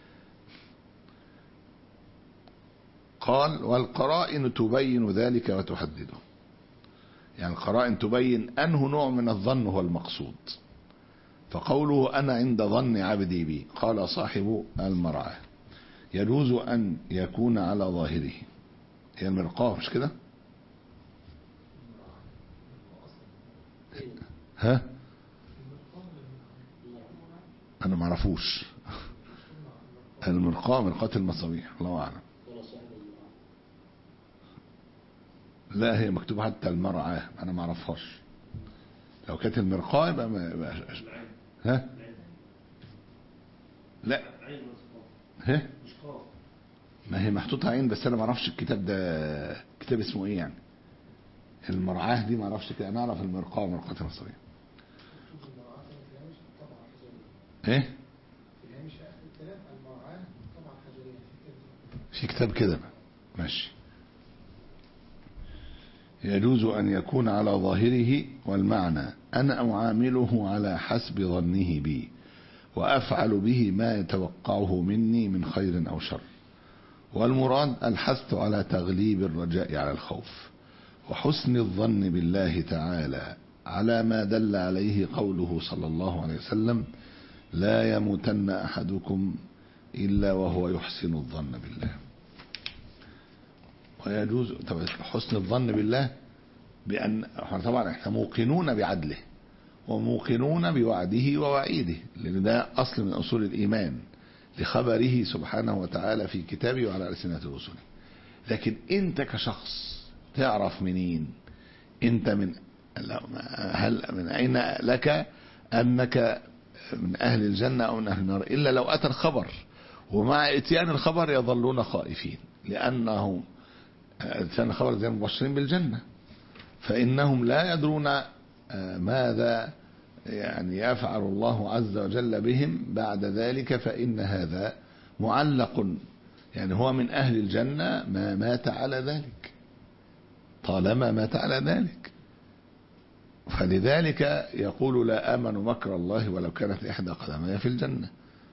قال والقرائن تبين ذلك وتحدده، يعني القرائن تبين أنه نوع من الظن هو المقصود. فقوله أنا عند ظن عبدي بي، قال صاحب المرعى يجوز أن يكون على ظاهره، هي المرقاة مش كده؟ ها أنا معرفوش المرقاة، مرقاة المصابيح، الله أعلم. لا هي مكتوبة حتى المرعى، أنا ما أعرفهاش. لو كانت المرقاة يبقى ما... ها لا ها ما هي محطوطة عين، بس أنا ما أعرفش الكتاب ده كتاب اسمه إيه يعني. المرعاه دي ما أعرفش كده، أنا أعرف المرقاة، مرقاة المصابيح. إيه في كتاب كده ماشي. يجوز أن يكون على ظاهره، والمعنى أنا أعامله على حسب ظنه بي وأفعل به ما يتوقعه مني من خير أو شر. والمراد الحث على تغليب الرجاء على الخوف، وحسن الظن بالله تعالى على ما دل عليه قوله صلى الله عليه وسلم لا يموتن أحدكم إلا وهو يحسن الظن بالله. ويجوز حسن الظن بالله بأن طبعا احنا موقنون بعدله وموقنون بوعده ووعيده، لأن ده أصل من أصول الإيمان لخبره سبحانه وتعالى في كتابه وعلى ألسنة رسله. لكن أنت كشخص تعرف منين أنت من هل من أين لك أنك من أهل الجنة أو من أهل النار؟ إلا لو أتى الخبر، ومع إتيان الخبر يظلون خائفين. لأنهم كان خبر زي المبشرين بالجنة، فإنهم لا يدرون ماذا يعني يفعل الله عز وجل بهم بعد ذلك، فإن هذا معلق، يعني هو من أهل الجنة ما مات على ذلك، طالما مات على ذلك. فلذلك يقول لا آمن مكر الله ولو كانت إحدى قدمي في الجنة.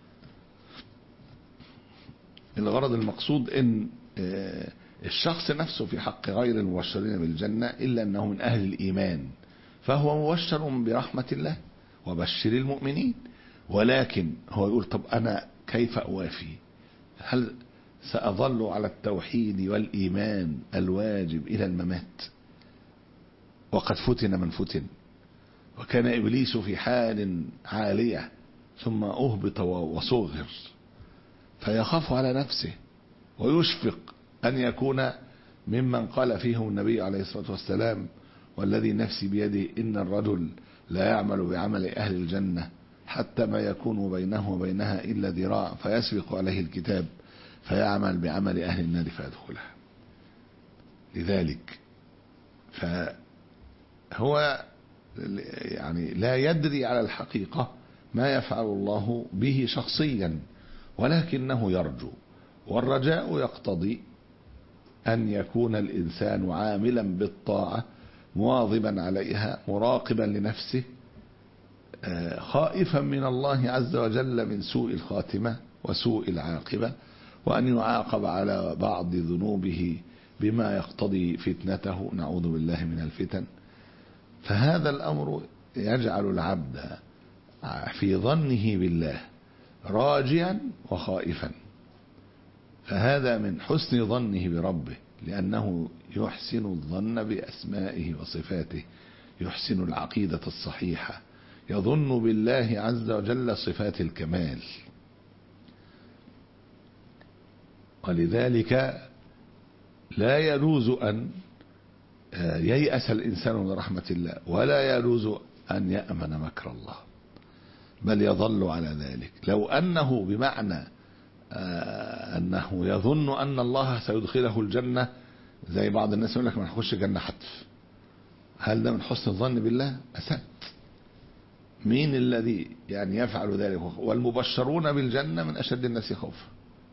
الغرض المقصود إن الشخص نفسه في حق غير المبشرين بالجنة إلا أنه من أهل الإيمان، فهو مبشر برحمة الله وبشر المؤمنين، ولكن هو يقول طب أنا كيف أوافي؟ هل سأظل على التوحيد والإيمان الواجب إلى الممات؟ وقد فتن من فتن، وكان إبليس في حال عالية ثم أهبط وصغر، فيخاف على نفسه ويشفق أن يكون ممن قال فيهم النبي عليه الصلاة والسلام والذي نفسي بيده إن الرجل لا يعمل بعمل أهل الجنة حتى ما يكون بينه وبينها إلا ذراع فيسبق عليه الكتاب فيعمل بعمل أهل النار فيدخلها. لذلك فهو يعني لا يدري على الحقيقة ما يفعل الله به شخصيا، ولكنه يرجو، والرجاء يقتضي أن يكون الإنسان عاملا بالطاعة مواظبا عليها مراقبا لنفسه خائفا من الله عز وجل من سوء الخاتمة وسوء العاقبة، وأن يعاقب على بعض ذنوبه بما يقتضي فتنته، نعوذ بالله من الفتن. فهذا الأمر يجعل العبد في ظنه بالله راجيا وخائفا، فهذا من حسن ظنه بربه، لأنه يحسن الظن بأسمائه وصفاته، يحسن العقيدة الصحيحة، يظن بالله عز وجل صفات الكمال. ولذلك لا يجوز أن ييأس الإنسان من رحمة الله، ولا يجوز أن يأمن مكر الله، بل يظل على ذلك. لو أنه بمعنى أنه يظن أن الله سيدخله الجنة، زي بعض الناس يقول لك ما نخش جنة حتف، هل ده من حسن الظن بالله؟ أسد. مين الذي يعني يفعل ذلك؟ والمبشرون بالجنة من أشد الناس خوفا.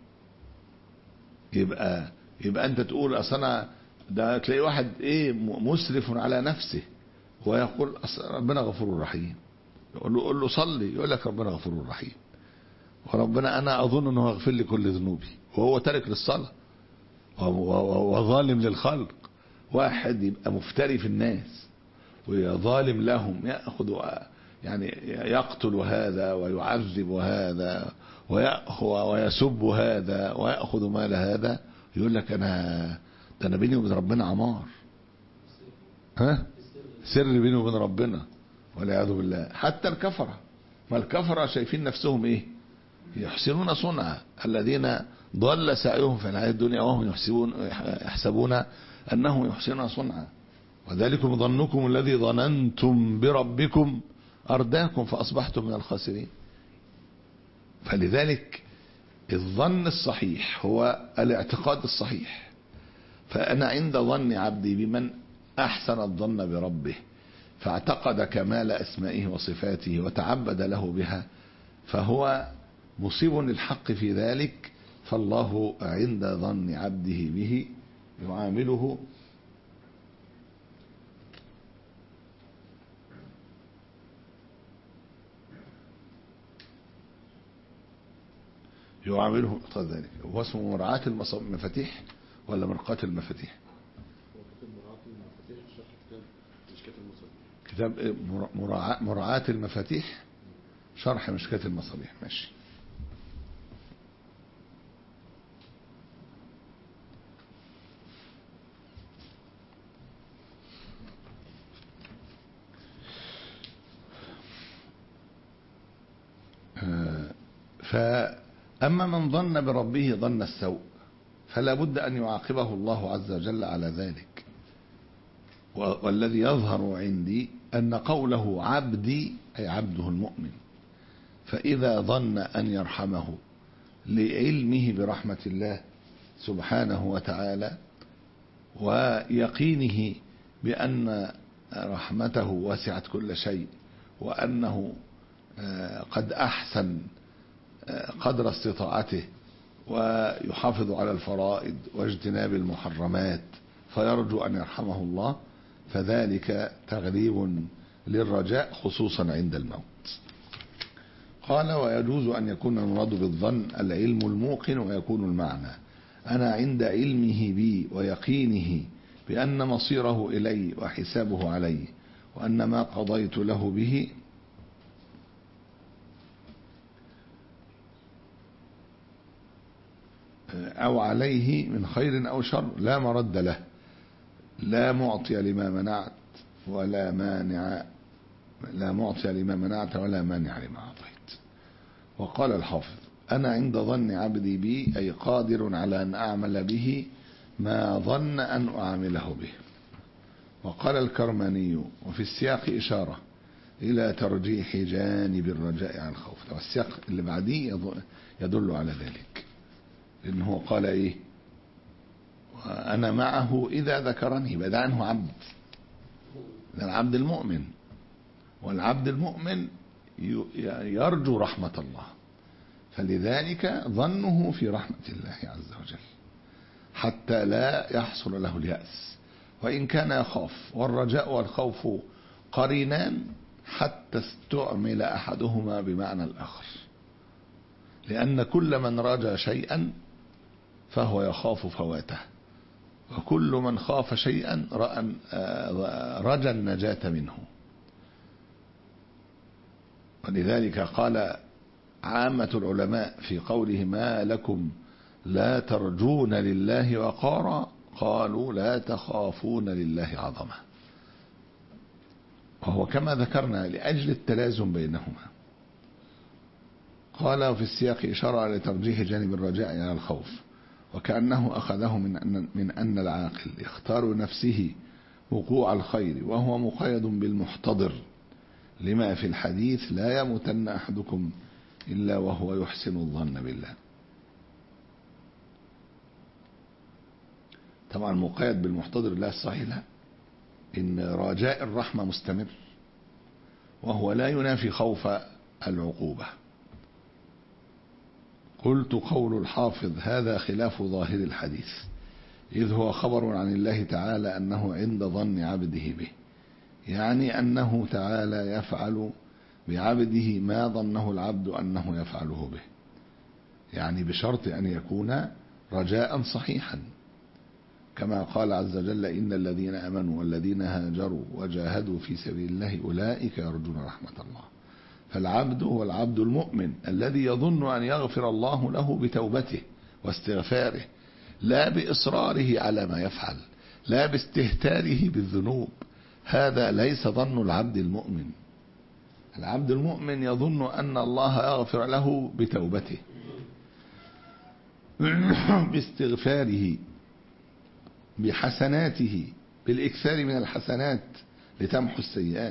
يبقى يبقى أنت تقول أصلا ده تلاقي واحد إيه مسرف على نفسه ويقول ربنا غفور رحيم، يقول له قول له صلي، يقول لك ربنا غفور رحيم، وربنا أنا أظن أنه يغفر لي كل ذنوبي، وهو تارك للصلاة وظالم للخلق. واحد يبقى مفتري في الناس وظالم لهم، يأخذ يعني يقتل هذا ويعذب هذا ويسب هذا ويأخذ مال هذا، يقول لك أنا ده أنا بيني وبين ربنا عمار، ها سر بيني وبين ربنا، والعياذ بالله. حتى الكفرة، ما الكفرة شايفين نفسهم إيه؟ يحسنون صنعا، الذين ضل سعيهم في الحياة الدنيا وهم يحسبون يحسبون أنهم يحسنون صنعا، وذلكم ظنكم الذي ظننتم بربكم أرداكم فأصبحتم من الخاسرين. فلذلك الظن الصحيح هو الاعتقاد الصحيح. فأنا عند ظن عبدي بمن أحسن الظن بربه فاعتقد كمال أسمائه وصفاته وتعبد له بها، فهو مصيب للحق في ذلك، فالله عند ظن عبده به يعامله يعامله ذلك. هو اسمه مراعاة المفاتيح ولا مرقاة المفاتيح؟ كتاب مراعاة المفاتيح شرح مشكاة المصابيح. ماشي. فأما من ظن بربه ظن السوء فلا بد أن يعاقبه الله عز وجل على ذلك. والذي يظهر عندي أن قوله عبدي أي عبده المؤمن، فإذا ظن أن يرحمه لعلمه برحمة الله سبحانه وتعالى ويقينه بأن رحمته وسعت كل شيء، وأنه قد أحسن قدر استطاعته ويحافظ على الفرائض واجتناب المحرمات فيرجو أن يرحمه الله، فذلك تغليب للرجاء خصوصا عند الموت. قال: ويجوز أن يكون المراد بالظن العلم الموقن، ويكون المعنى أنا عند علمه بي ويقينه بأن مصيره إلي وحسابه علي، وأن ما قضيت له به أو عليه من خير أو شر لا مرد له، لا معطي لما منعت ولا مانع لا معطي لما منعت ولا مانع لما أعطيت. وقال الحافظ: أنا عند ظن عبدي بي، أي قادر على أن أعمل به ما ظن أن أعامله به. وقال الكرماني: وفي السياق إشارة إلى ترجيح جانب الرجاء عن الخوف. والسياق اللي بعديه يدل على ذلك، لأنه قال إيه؟ وأنا معه إذا ذكرني، بدأ عنه عبد، ده العبد المؤمن، والعبد المؤمن يرجو رحمة الله، فلذلك ظنه في رحمة الله عز وجل حتى لا يحصل له اليأس، وإن كان يخاف. والرجاء والخوف قرينان حتى استعمل أحدهما بمعنى الآخر، لأن كل من رجا شيئا فهو يخاف فواته، وكل من خاف شيئا رجا النجاة منه. ولذلك قال عامة العلماء في قوله: ما لكم لا ترجون لله وقارا، قالوا: لا تخافون لله عظمة. وهو كما ذكرنا لأجل التلازم بينهما. قال: وفي السياق إشارة لترجيح جانب الرجاء على الخوف، وكأنه أخذه من أن, من أن العاقل يختار نفسه وقوع الخير وهو مقيد بالمحتضر، لما في الحديث: لا يموتن أحدكم إلا وهو يحسن الظن بالله. طبعا مقيد بالمحتضر لا الصحيح، لا، إن رجاء الرحمة مستمر، وهو لا ينافي خوف العقوبة. قلت: قول الحافظ هذا خلاف ظاهر الحديث، إذ هو خبر عن الله تعالى أنه عند ظن عبده به، يعني أنه تعالى يفعل بعبده ما ظنه العبد أنه يفعله به، يعني بشرط أن يكون رجاء صحيحا، كما قال عز وجل: إن الذين آمنوا والذين هاجروا وجاهدوا في سبيل الله أولئك يرجون رحمة الله. فالعبد هو العبد المؤمن الذي يظن أن يغفر الله له بتوبته واستغفاره، لا بإصراره على ما يفعل، لا باستهتاره بالذنوب. هذا ليس ظن العبد المؤمن. العبد المؤمن يظن أن الله يغفر له بتوبته، باستغفاره، بحسناته، بالإكثار من الحسنات لتمحو السيئات.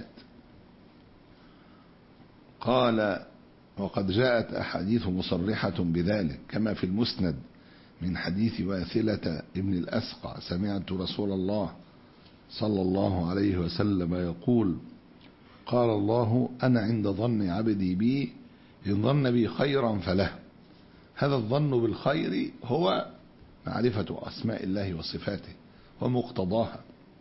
قال: وقد جاءت أحاديث مصرحة بذلك، كما في المسند من حديث واثلة ابن الأسقع: سمعت رسول الله صلى الله عليه وسلم يقول: قال الله: أنا عند ظن عبدي بي، إن ظن بي خيرا فله. هذا الظن بالخير هو معرفة أسماء الله وصفاته ومقتضاها.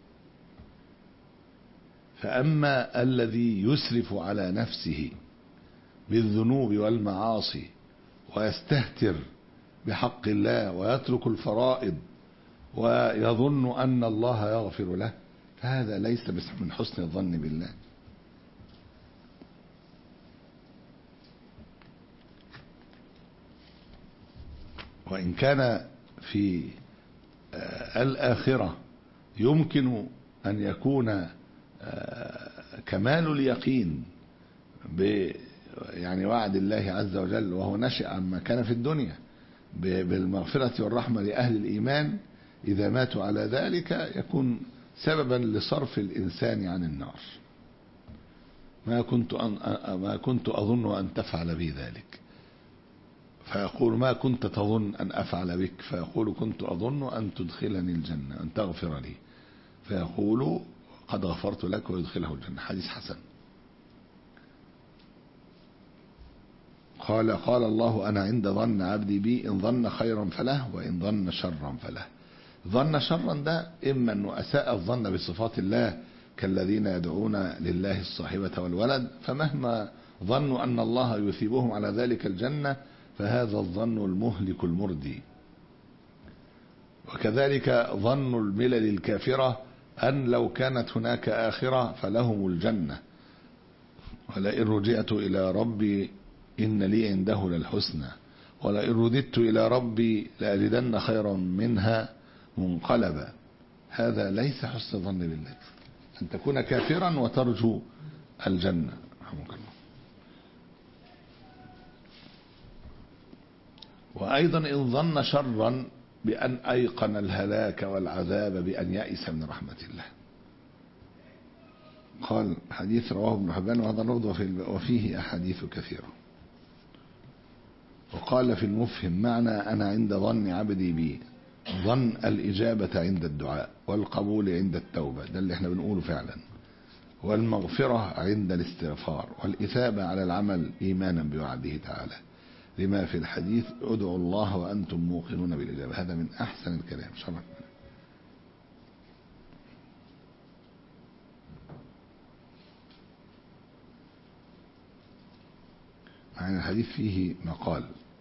فأما الذي يسرف على نفسه بالذنوب والمعاصي ويستهتر بحق الله ويترك الفرائض ويظن أن الله يغفر له، فهذا ليس من حسن الظن بالله. وإن كان في الآخرة يمكن أن يكون كمال اليقين ب يعني وعد الله عز وجل، وهو نشأ عما كان في الدنيا بالمغفرة والرحمة لأهل الإيمان، إذا ماتوا على ذلك يكون سببا لصرف الإنسان عن النار. ما كنت أن ما كنت أظن أن تفعل بي ذلك. فيقول ما كنت تظن أن أفعل بك؟ فيقول كنت أظن أن تدخلني الجنة، أن تغفر لي. فيقول قد غفرت لك ويدخله الجنة. حديث حسن. قال قال الله أنا عند ظن عبدي بي، إن ظن خيرا فله وإن ظن شرا فله. ظن شرا ده إما أنه أساء الظن بصفات الله كالذين يدعون لله الصاحبة والولد، فمهما ظنوا أن الله يثيبهم على ذلك الجنة فهذا الظن المهلك المردي. وكذلك ظن الملل الكافرة أن لو كانت هناك آخرة فلهم الجنة، ولئن رجعت إلى ربي إن لي عنده للحسنى ولئن رددت إلى ربي لأجدن خيرا منها منقلبا. هذا ليس حسن ظن بالله، أن تكون كافرا وترجو الجنة. وأيضا إن ظن شرا بأن أيقن الهلاك والعذاب بأن يئس من رحمة الله. قال حديث رواه ابن حبان وهذا لفظ وفيه أحاديث كثيرة. وقال في المفهم معنى أنا عند ظن عبدي بي، ظن الإجابة عند الدعاء والقبول عند التوبة، ده اللي احنا بنقوله فعلا، والمغفرة عند الاستغفار، والإثابة على العمل إيمانا بوعده تعالى، لما في الحديث ادعوا الله وأنتم موقنون بالإجابة. هذا من أحسن الكلام شرعا. معنى الحديث فيه مقال.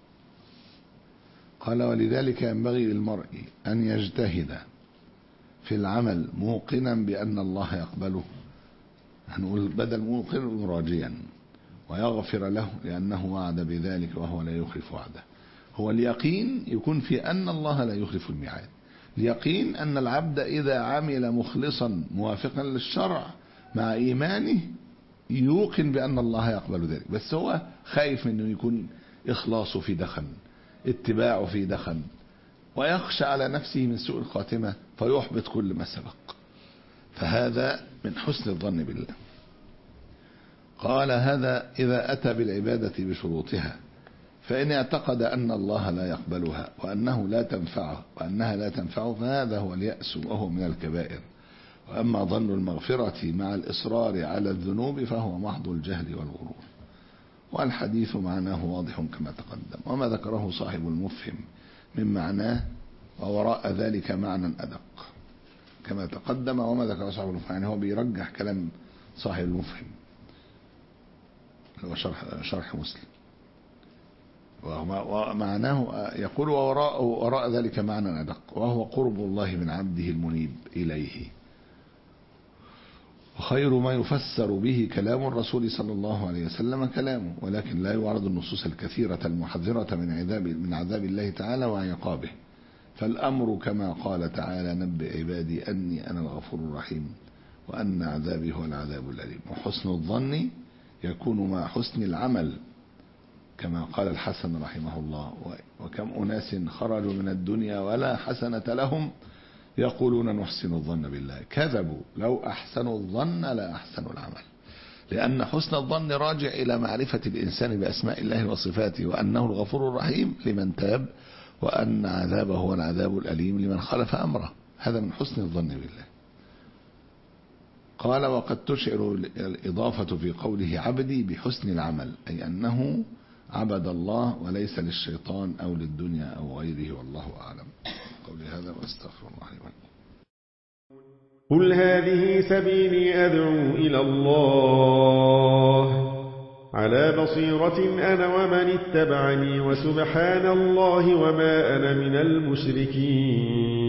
قال ولذلك ينبغي للمرء أن يجتهد في العمل موقنا بأن الله يقبله، هنقول بدل موقن راجيا، ويغفر له لأنه وعد بذلك وهو لا يخلف وعده. هو اليقين يكون في أن الله لا يخلف الميعاد، اليقين أن العبد إذا عمل مخلصا موافقا للشرع مع إيمانه يوقن بأن الله يقبل ذلك، بس هو خايف منه يكون إخلاصه في دخن، اتباعه في دخن، ويخشى على نفسه من سوء الخاتمة فيحبط كل ما سبق. فهذا من حسن الظن بالله. قال هذا إذا أتى بالعبادة بشروطها، فإن اعتقد أن الله لا يقبلها وأنه لا تنفعه وأنها لا تنفعه فهذا هو اليأس وهو من الكبائر. وأما ظن المغفرة مع الإصرار على الذنوب فهو محض الجهل والغرور. والحديث معناه واضح كما تقدم، وما ذكره صاحب المفهم من معناه ووراء ذلك معنى أدق كما تقدم. وما ذكره صاحب المفهم يعني هو بيرجح كلام صاحب المفهم هو شرح, شرح مسلم، ومعناه يقول ووراء, وراء ذلك معنى أدق وهو قرب الله من عبده المنيب إليه. وخير ما يفسر به كلام الرسول صلى الله عليه وسلم كلامه، ولكن لا يعرض النصوص الكثيرة المحذرة من عذاب من عذاب الله تعالى وعقابه. فالأمر كما قال تعالى نبئ عبادي أني أنا الغفور الرحيم وأن عذابي هو العذاب الأليم. وحسن الظن يكون مع حسن العمل كما قال الحسن رحمه الله وكم أناس خرجوا من الدنيا ولا حسنة لهم يقولون نحسن الظن بالله، كذبوا، لو أحسنوا الظن لا أحسنوا العمل. لأن حسن الظن راجع إلى معرفة الإنسان بأسماء الله وصفاته وأنه الغفور الرحيم لمن تاب وأن عذابه هو العذاب الأليم لمن خالف أمره. هذا من حسن الظن بالله. قال وقد تشعر الإضافة في قوله عبدي بحسن العمل، أي أنه عبد الله وليس للشيطان أو للدنيا أو غيره، والله أعلم. قولي هذا واستغفر الله لي ولكم. قل هذه سبيلي أدعو إلى الله على بصيرة أنا ومن اتبعني وسبحان الله وما أنا من المشركين.